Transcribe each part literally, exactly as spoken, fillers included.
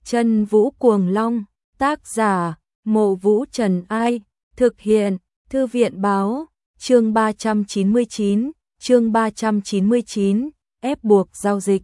Chân Vũ Cuồng Long, tác giả, Mộ Vũ Trần Ai, thực hiện, Thư viện Báo, chương ba trăm chín mươi chín, chương ba trăm chín mươi chín, ép buộc giao dịch.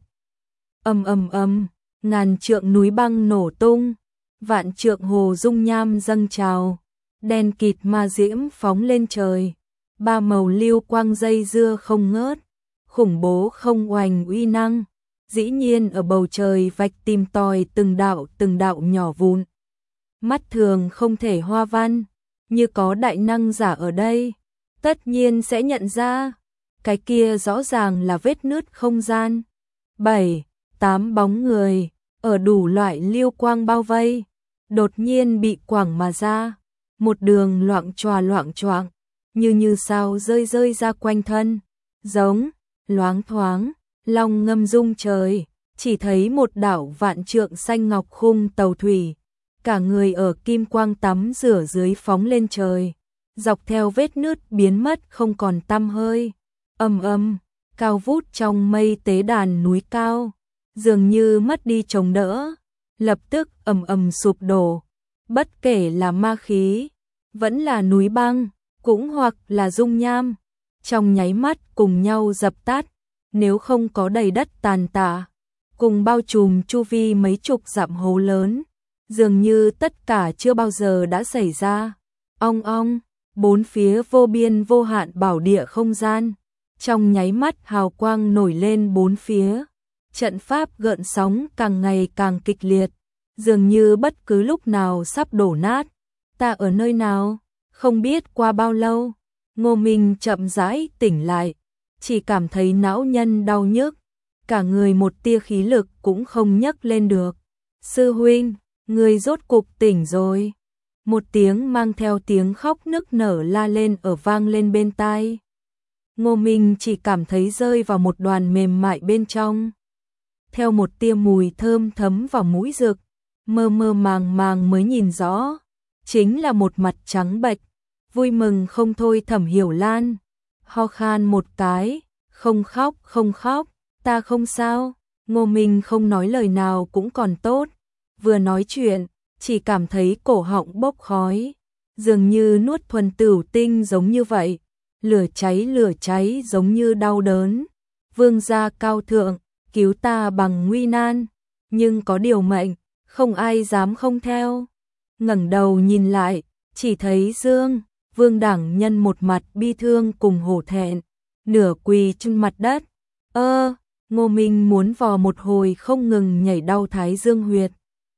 Ầm ầm ầm, ngàn trượng núi băng nổ tung, vạn trượng hồ dung nham dâng trào, đen kịt ma diễm phóng lên trời, ba màu lưu quang dây dưa không ngớt, khủng bố không oành uy năng, dĩ nhiên ở bầu trời vạch tìm tòi từng đạo từng đạo nhỏ vụn. Mắt thường không thể hoa văn, như có đại năng giả ở đây, tất nhiên sẽ nhận ra, cái kia rõ ràng là vết nứt không gian. Bảy, tám bóng người, ở đủ loại lưu quang bao vây, đột nhiên bị quẳng mà ra, một đường loạng choạng loạng choạng, như như sao rơi rơi ra quanh thân, giống, loáng thoáng, long ngâm rung trời, chỉ thấy một đảo vạn trượng xanh ngọc khung tàu thủy, cả người ở kim quang tắm rửa dưới phóng lên trời, dọc theo vết nứt biến mất không còn tăm hơi. Ầm ầm, cao vút trong mây tế đàn núi cao, dường như mất đi chống đỡ, lập tức ầm ầm sụp đổ, bất kể là ma khí, vẫn là núi băng, cũng hoặc là dung nham, trong nháy mắt cùng nhau dập tắt, nếu không có đầy đất tàn tạ, cùng bao trùm chu vi mấy chục dặm hố lớn, dường như tất cả chưa bao giờ đã xảy ra. Ong ong, bốn phía vô biên vô hạn bảo địa không gian, trong nháy mắt hào quang nổi lên bốn phía, trận pháp gợn sóng càng ngày càng kịch liệt, dường như bất cứ lúc nào sắp đổ nát. Ta ở nơi nào? Không biết qua bao lâu, Ngô Minh chậm rãi tỉnh lại, chỉ cảm thấy não nhân đau nhức, cả người một tia khí lực cũng không nhấc lên được. Sư huynh, người rốt cục tỉnh rồi. Một tiếng mang theo tiếng khóc nức nở la lên ở vang lên bên tai. Ngô Minh chỉ cảm thấy rơi vào một đoàn mềm mại bên trong. Theo một tia mùi thơm thấm vào mũi rực, mơ mơ màng màng mới nhìn rõ, chính là một mặt trắng bệch, vui mừng không thôi Thẩm Hiểu Lan. Ho khan một cái, không khóc không khóc, ta không sao. Ngô Minh không nói lời nào cũng còn tốt, vừa nói chuyện, chỉ cảm thấy cổ họng bốc khói, dường như nuốt thuần tửu tinh giống như vậy, lửa cháy lửa cháy giống như đau đớn. Vương gia cao thượng, cứu ta bằng nguy nan, nhưng có điều mệnh, không ai dám không theo. Ngẩng đầu nhìn lại, chỉ thấy Dương, Vương Đẳng Nhân một mặt bi thương cùng hổ thẹn, nửa quỳ trên mặt đất. Ơ, Ngô Minh muốn vò một hồi không ngừng nhảy đau thái dương huyệt,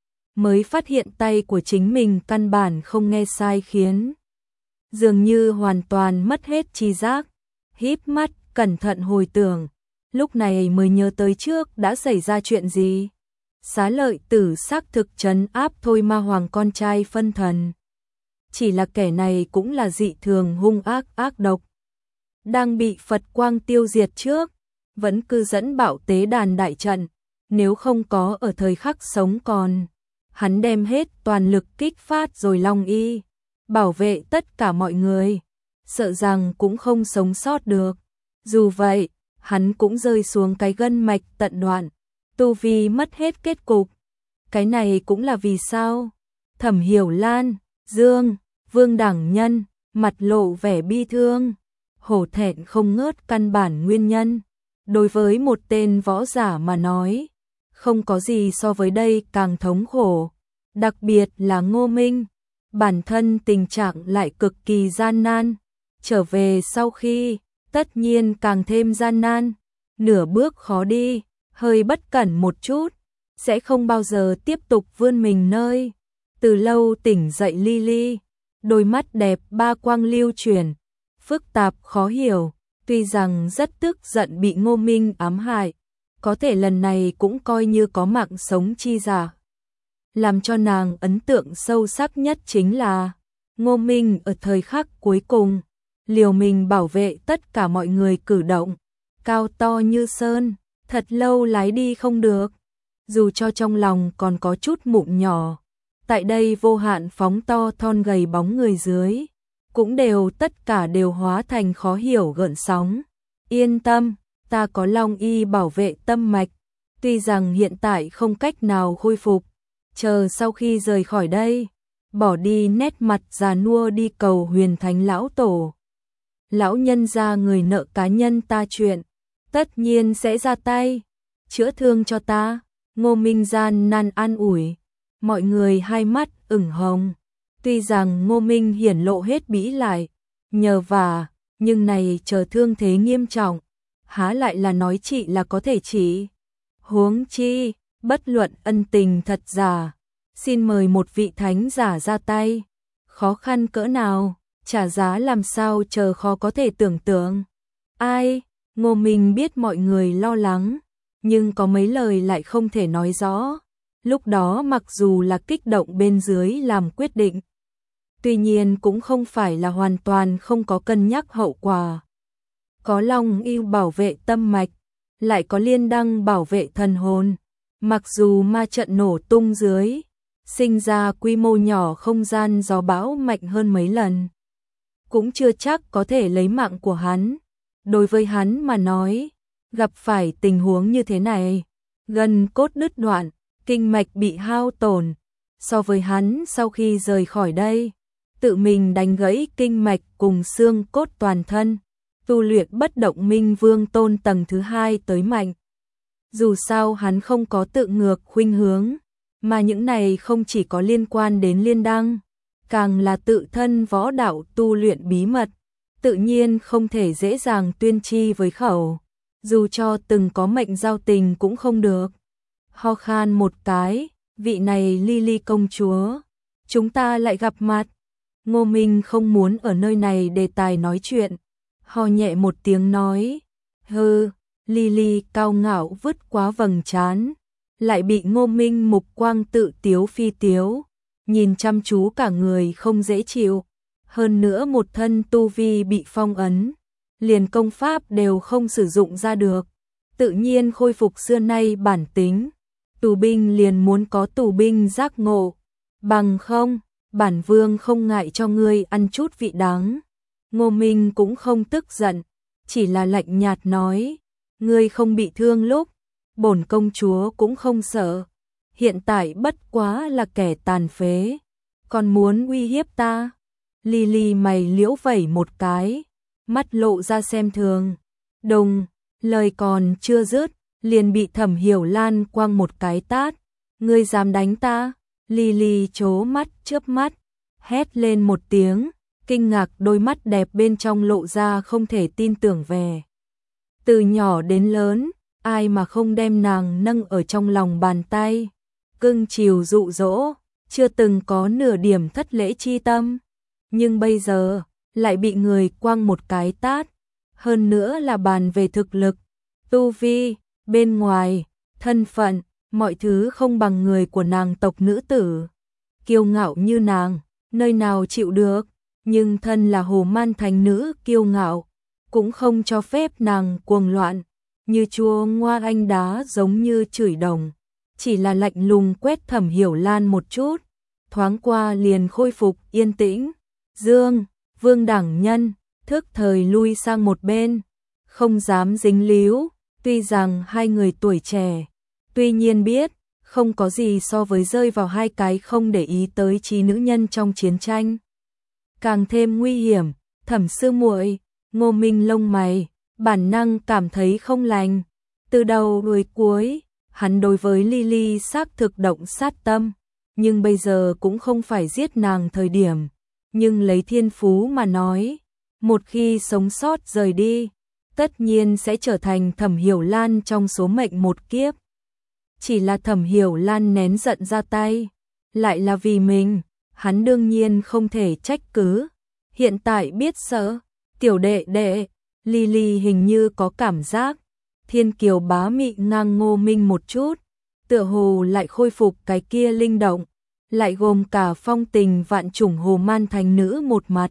mới phát hiện tay của chính mình căn bản không nghe sai khiến, dường như hoàn toàn mất hết tri giác, híp mắt cẩn thận hồi tưởng, lúc này mới nhớ tới trước đã xảy ra chuyện gì. Xá Lợi Tử xác thực trấn áp Thôi Ma Hoàng con trai phân thần, chỉ là kẻ này cũng là dị thường hung ác ác độc, đang bị Phật quang tiêu diệt trước, vẫn cứ dẫn bạo tế đàn đại trận, nếu không có ở thời khắc sống còn, hắn đem hết toàn lực kích phát rồi Long Y, bảo vệ tất cả mọi người, sợ rằng cũng không sống sót được. Dù vậy, hắn cũng rơi xuống cái gân mạch tận đoạn, tu vi mất hết kết cục. Cái này cũng là vì sao? Thẩm Hiểu Lan, Dương, Vương Đẳng Nhân, mặt lộ vẻ bi thương, hổ thẹn không ngớt căn bản nguyên nhân. Đối với một tên võ giả mà nói, không có gì so với đây càng thống khổ, đặc biệt là Ngô Minh, bản thân tình trạng lại cực kỳ gian nan, trở về sau khi, tất nhiên càng thêm gian nan, nửa bước khó đi, hơi bất cẩn một chút, sẽ không bao giờ tiếp tục vươn mình nơi. Từ lâu tỉnh dậy li li, đôi mắt đẹp ba quang lưu chuyển, phức tạp khó hiểu, tuy rằng rất tức giận bị Ngô Minh ám hại, có thể lần này cũng coi như có mạng sống chi giả. Làm cho nàng ấn tượng sâu sắc nhất chính là Ngô Minh ở thời khắc cuối cùng, liều mình bảo vệ tất cả mọi người cử động, cao to như sơn, thật lâu lái đi không được, dù cho trong lòng còn có chút mụn nhỏ, tại đây vô hạn phóng to thon gầy bóng người dưới, cũng đều tất cả đều hóa thành khó hiểu gợn sóng. Yên tâm, ta có Long Y bảo vệ tâm mạch, tuy rằng hiện tại không cách nào khôi phục, chờ sau khi rời khỏi đây, bỏ đi nét mặt già nua đi cầu Huyền Thánh lão tổ. Lão nhân gia người nợ cá nhân ta chuyện, tất nhiên sẽ ra tay, chữa thương cho ta. Ngô Minh gian nan an ủi, mọi người hai mắt ửng hồng. Tuy rằng Ngô Minh hiển lộ hết bĩ lại, nhờ vả, nhưng này chờ thương thế nghiêm trọng, há lại là nói trị là có thể trị. Huống chi, bất luận ân tình thật giả, xin mời một vị thánh giả ra tay, khó khăn cỡ nào, trả giá làm sao chờ khó có thể tưởng tượng. Ai? Ngô Minh biết mọi người lo lắng, nhưng có mấy lời lại không thể nói rõ. Lúc đó mặc dù là kích động bên dưới làm quyết định, tuy nhiên cũng không phải là hoàn toàn không có cân nhắc hậu quả. Có Long Yêu bảo vệ tâm mạch, lại có Liên Đăng bảo vệ thần hồn. Mặc dù ma trận nổ tung dưới, sinh ra quy mô nhỏ không gian gió bão mạnh hơn mấy lần, cũng chưa chắc có thể lấy mạng của hắn. Đối với hắn mà nói, gặp phải tình huống như thế này, gần cốt đứt đoạn, kinh mạch bị hao tổn, so với hắn sau khi rời khỏi đây, tự mình đánh gãy kinh mạch cùng xương cốt toàn thân, tu luyện bất động minh vương tôn tầng thứ hai tới mạnh. Dù sao hắn không có tự ngược khuynh hướng, mà những này không chỉ có liên quan đến Liên Đăng, càng là tự thân võ đạo tu luyện bí mật, tự nhiên không thể dễ dàng tuyên chi với khẩu, dù cho từng có mệnh giao tình cũng không được. Ho khan một cái, vị này Lily công chúa, chúng ta lại gặp mặt. Ngô Minh không muốn ở nơi này đề tài nói chuyện, ho nhẹ một tiếng nói, hừ. Lily cao ngạo vứt quá vầng trán, lại bị Ngô Minh mục quang tự tiếu phi tiếu, nhìn chăm chú cả người không dễ chịu. Hơn nữa một thân tu vi bị phong ấn, liền công pháp đều không sử dụng ra được, tự nhiên khôi phục xưa nay bản tính. Tù binh liền muốn có tù binh giác ngộ, bằng không, bản vương không ngại cho ngươi ăn chút vị đắng. Ngô Minh cũng không tức giận, chỉ là lạnh nhạt nói, ngươi không bị thương lúc, bổn công chúa cũng không sợ, hiện tại bất quá là kẻ tàn phế, còn muốn uy hiếp ta. Lily mày liễu vẩy một cái, mắt lộ ra xem thường. Đùng, lời còn chưa dứt, liền bị Thẩm Hiểu Lan quăng một cái tát. Ngươi dám đánh ta? Lily trố mắt chớp mắt, hét lên một tiếng, kinh ngạc đôi mắt đẹp bên trong lộ ra không thể tin tưởng về. Từ nhỏ đến lớn, ai mà không đem nàng nâng ở trong lòng bàn tay, cưng chiều dụ dỗ, chưa từng có nửa điểm thất lễ chi tâm. Nhưng bây giờ, lại bị người quăng một cái tát, hơn nữa là bàn về thực lực, tu vi, bên ngoài, thân phận, mọi thứ không bằng người của nàng tộc nữ tử. Kiêu ngạo như nàng, nơi nào chịu được, nhưng thân là Hồ Man Thành nữ kiêu ngạo, cũng không cho phép nàng cuồng loạn, như chua ngoa anh đá giống như chửi đồng, chỉ là lạnh lùng quét Thẩm Hiểu Lan một chút, thoáng qua liền khôi phục yên tĩnh. Dương, Vương Đẳng Nhân, thức thời lui sang một bên, không dám dính líu, tuy rằng hai người tuổi trẻ, tuy nhiên biết, không có gì so với rơi vào hai cái không để ý tới trí nữ nhân trong chiến tranh. Càng thêm nguy hiểm, Thẩm sư muội, Ngô Minh lông mày, bản năng cảm thấy không lành. Từ đầu đuôi cuối, hắn đối với Lily xác thực động sát tâm, nhưng bây giờ cũng không phải giết nàng thời điểm. Nhưng lấy thiên phú mà nói, một khi sống sót rời đi, tất nhiên sẽ trở thành Thẩm Hiểu Lan trong số mệnh một kiếp. Chỉ là Thẩm Hiểu Lan nén giận ra tay, lại là vì mình, hắn đương nhiên không thể trách cứ. Hiện tại biết sợ, tiểu đệ đệ, Lily hình như có cảm giác, thiên kiều bá mị ngang Ngô Minh một chút, tựa hồ lại khôi phục cái kia linh động, lại gồm cả phong tình vạn trùng Hồ Man Thành nữ một mặt.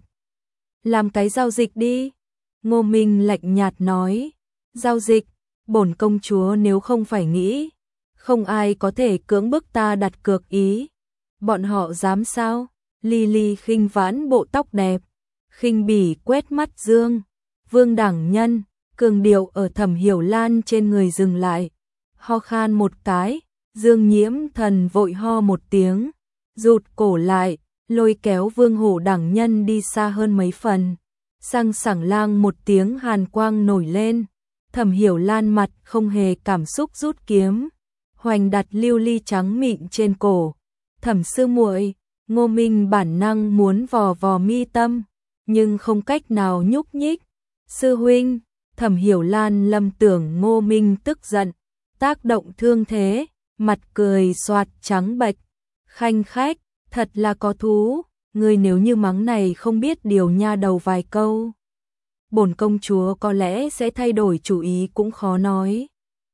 Làm cái giao dịch đi. Ngô Minh lạnh nhạt nói, giao dịch, bổn công chúa nếu không phải nghĩ, không ai có thể cưỡng bức ta đặt cược ý. Bọn họ dám sao? Lily khinh vãn bộ tóc đẹp, khinh bỉ quét mắt Dương, Vương Đẳng Nhân, cường điệu ở Thẩm Hiểu Lan trên người dừng lại, ho khan một cái, Dương Nhiễm Thần vội ho một tiếng, rụt cổ lại, lôi kéo Vương Hổ Đẳng Nhân đi xa hơn mấy phần. Sang sảng lang một tiếng hàn quang nổi lên, Thẩm Hiểu Lan mặt không hề cảm xúc rút kiếm, hoành đặt lưu ly trắng mịn trên cổ. Thẩm sư muội, Ngô Minh bản năng muốn vò vò mi tâm, nhưng không cách nào nhúc nhích. Sư huynh, Thẩm Hiểu Lan lầm tưởng Ngô Minh tức giận, tác động thương thế, mặt cười xoạt trắng bệch, khanh khách, thật là có thú, người nếu như mắng này không biết điều nha đầu vài câu. Bổn công chúa có lẽ sẽ thay đổi chủ ý cũng khó nói.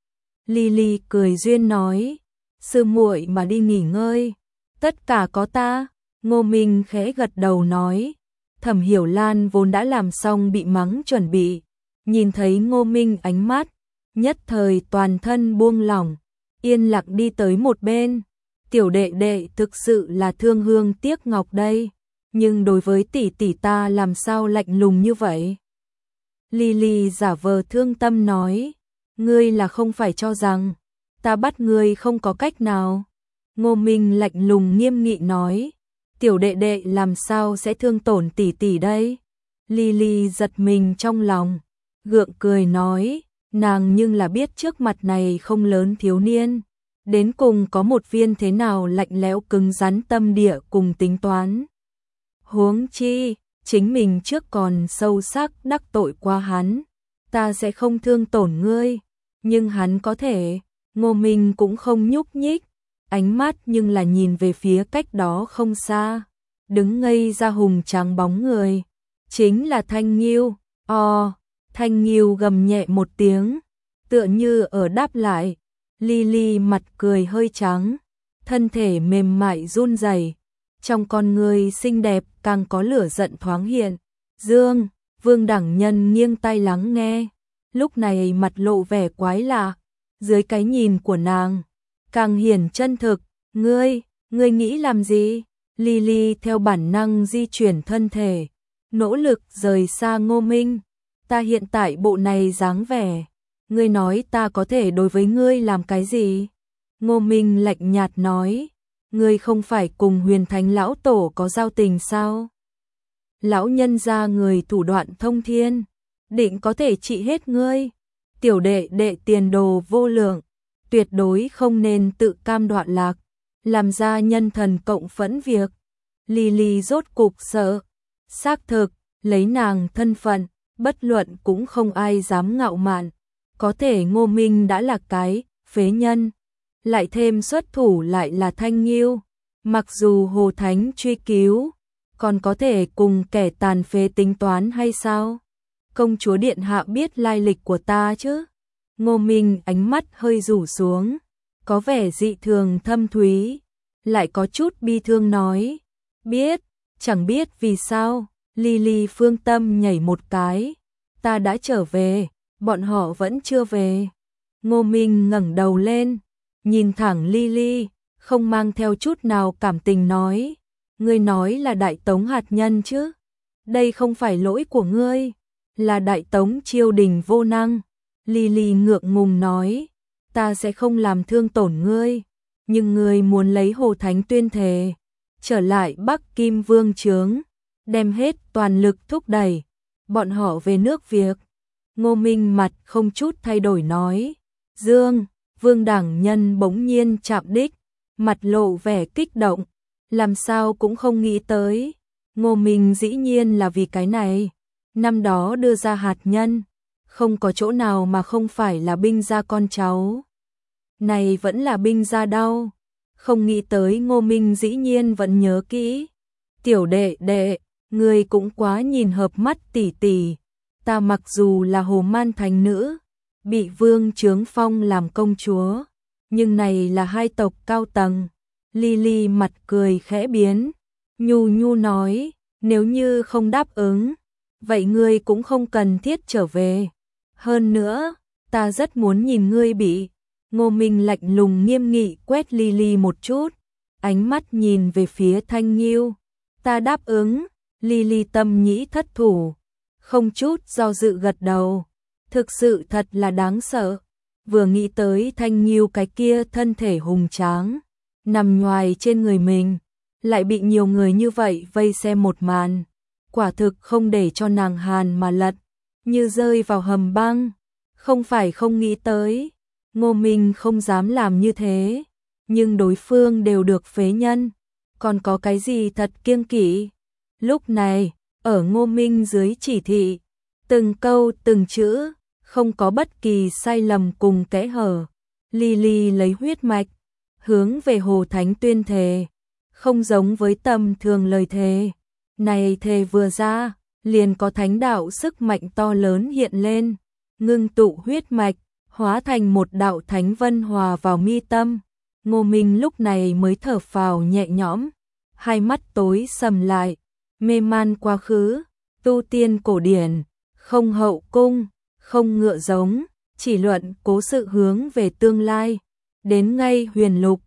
Lily cười duyên nói, sư muội mà đi nghỉ ngơi, tất cả có ta. Ngô Minh khẽ gật đầu nói, Thẩm Hiểu Lan vốn đã làm xong bị mắng chuẩn bị, nhìn thấy Ngô Minh ánh mắt, nhất thời toàn thân buông lỏng, yên lặng đi tới một bên. Tiểu đệ đệ thực sự là thương hương tiếc ngọc đây, nhưng đối với tỷ tỷ ta làm sao lạnh lùng như vậy? Lily giả vờ thương tâm nói, ngươi là không phải cho rằng ta bắt ngươi không có cách nào. Ngô Minh lạnh lùng nghiêm nghị nói, tiểu đệ đệ làm sao sẽ thương tổn tỷ tỷ đây? Lily giật mình trong lòng, gượng cười nói, nàng nhưng là biết trước mặt này không lớn thiếu niên, đến cùng có một viên thế nào lạnh lẽo cứng rắn tâm địa cùng tính toán. Huống chi, chính mình trước còn sâu sắc đắc tội qua hắn, ta sẽ không thương tổn ngươi, nhưng hắn có thể. Ngô Minh cũng không nhúc nhích, ánh mắt nhưng là nhìn về phía cách đó không xa, đứng ngây ra hùng tráng bóng người, chính là Thanh Nghiêu. O, Thanh Nghiêu gầm nhẹ một tiếng, tựa như ở đáp lại. Lily mặt cười hơi trắng, thân thể mềm mại run rẩy, trong con người xinh đẹp càng có lửa giận thoáng hiện. Dương, Vương Đẳng Nhân nghiêng tai lắng nghe, lúc này mặt lộ vẻ quái lạ, dưới cái nhìn của nàng, càng hiển chân thực. Ngươi, ngươi nghĩ làm gì? Lily theo bản năng di chuyển thân thể, nỗ lực rời xa Ngô Minh. Ta hiện tại bộ này dáng vẻ, ngươi nói ta có thể đối với ngươi làm cái gì? Ngô Minh lạnh nhạt nói, ngươi không phải cùng Huyền Thánh lão tổ có giao tình sao? Lão nhân gia người thủ đoạn thông thiên, định có thể trị hết ngươi. Tiểu đệ đệ tiền đồ vô lượng, tuyệt đối không nên tự cam đoạn lạc, làm ra nhân thần cộng phẫn việc. Lily rốt cục sợ, xác thực, lấy nàng thân phận, bất luận cũng không ai dám ngạo mạn. Có thể Ngô Minh đã là cái phế nhân, lại thêm xuất thủ lại là Thanh Nghiêu, mặc dù Hồ Thánh truy cứu, còn có thể cùng kẻ tàn phế tính toán hay sao? Công chúa điện hạ biết lai lịch của ta chứ? Ngô Minh ánh mắt hơi rủ xuống, có vẻ dị thường thâm thúy, lại có chút bi thương nói, biết, chẳng biết vì sao. Lily phương tâm nhảy một cái, ta đã trở về, bọn họ vẫn chưa về. Ngô Minh ngẩng đầu lên, nhìn thẳng Lily, không mang theo chút nào cảm tình nói, ngươi nói là Đại Tống hạt nhân chứ? Đây không phải lỗi của ngươi, là Đại Tống triều đình vô năng. Lily ngượng ngùng nói, ta sẽ không làm thương tổn ngươi, nhưng ngươi muốn lấy Hồ Thánh tuyên thề, trở lại Bắc Kim Vương trướng, đem hết toàn lực thúc đẩy bọn họ về nước việc. Ngô Minh mặt không chút thay đổi nói, Dương, Vương Đẳng Nhân bỗng nhiên chạm đích, mặt lộ vẻ kích động, làm sao cũng không nghĩ tới. Ngô Minh dĩ nhiên là vì cái này, năm đó đưa ra hạt nhân, không có chỗ nào mà không phải là binh gia con cháu. Này vẫn là binh gia đau, không nghĩ tới Ngô Minh dĩ nhiên vẫn nhớ kỹ. Tiểu đệ đệ, người cũng quá nhìn hợp mắt tỷ tỷ, ta mặc dù là Hồ Man thành nữ, bị vương chướng phong làm công chúa, nhưng này là hai tộc cao tầng. Lily mặt cười khẽ biến, nhu nhu nói, nếu như không đáp ứng, vậy ngươi cũng không cần thiết trở về. Hơn nữa, ta rất muốn nhìn ngươi bị. Ngô Minh lạnh lùng nghiêm nghị quét Lily một chút, ánh mắt nhìn về phía Thanh Nghiêu. Ta đáp ứng. Lily tâm nhĩ thất thủ, không chút do dự gật đầu. Thực sự thật là đáng sợ. vừa nghĩ tới Thanh Nghiêu cái kia thân thể hùng tráng, nằm nhoài trên người mình, lại bị nhiều người như vậy vây xem một màn, quả thực không để cho nàng hàn mà lật, như rơi vào hầm băng. Không phải không nghĩ tới, Ngô Minh không dám làm như thế, nhưng đối phương đều được phế nhân, còn có cái gì thật kiêng kỵ. Lúc này, ở Ngô Minh dưới chỉ thị, từng câu từng chữ, không có bất kỳ sai lầm cùng kẽ hở. Ly Ly lấy huyết mạch, hướng về Hồ Thánh tuyên thề, không giống với tầm thường lời thề. Này thề vừa ra, liền có thánh đạo sức mạnh to lớn hiện lên, ngưng tụ huyết mạch, hóa thành một đạo thánh vân hòa vào mi tâm. Ngô Minh lúc này mới thở phào nhẹ nhõm, hai mắt tối sầm lại, mê man quá khứ, tu tiên cổ điển, không hậu cung, không ngựa giống, chỉ luận cố sự hướng về tương lai. Đến ngay huyền lục,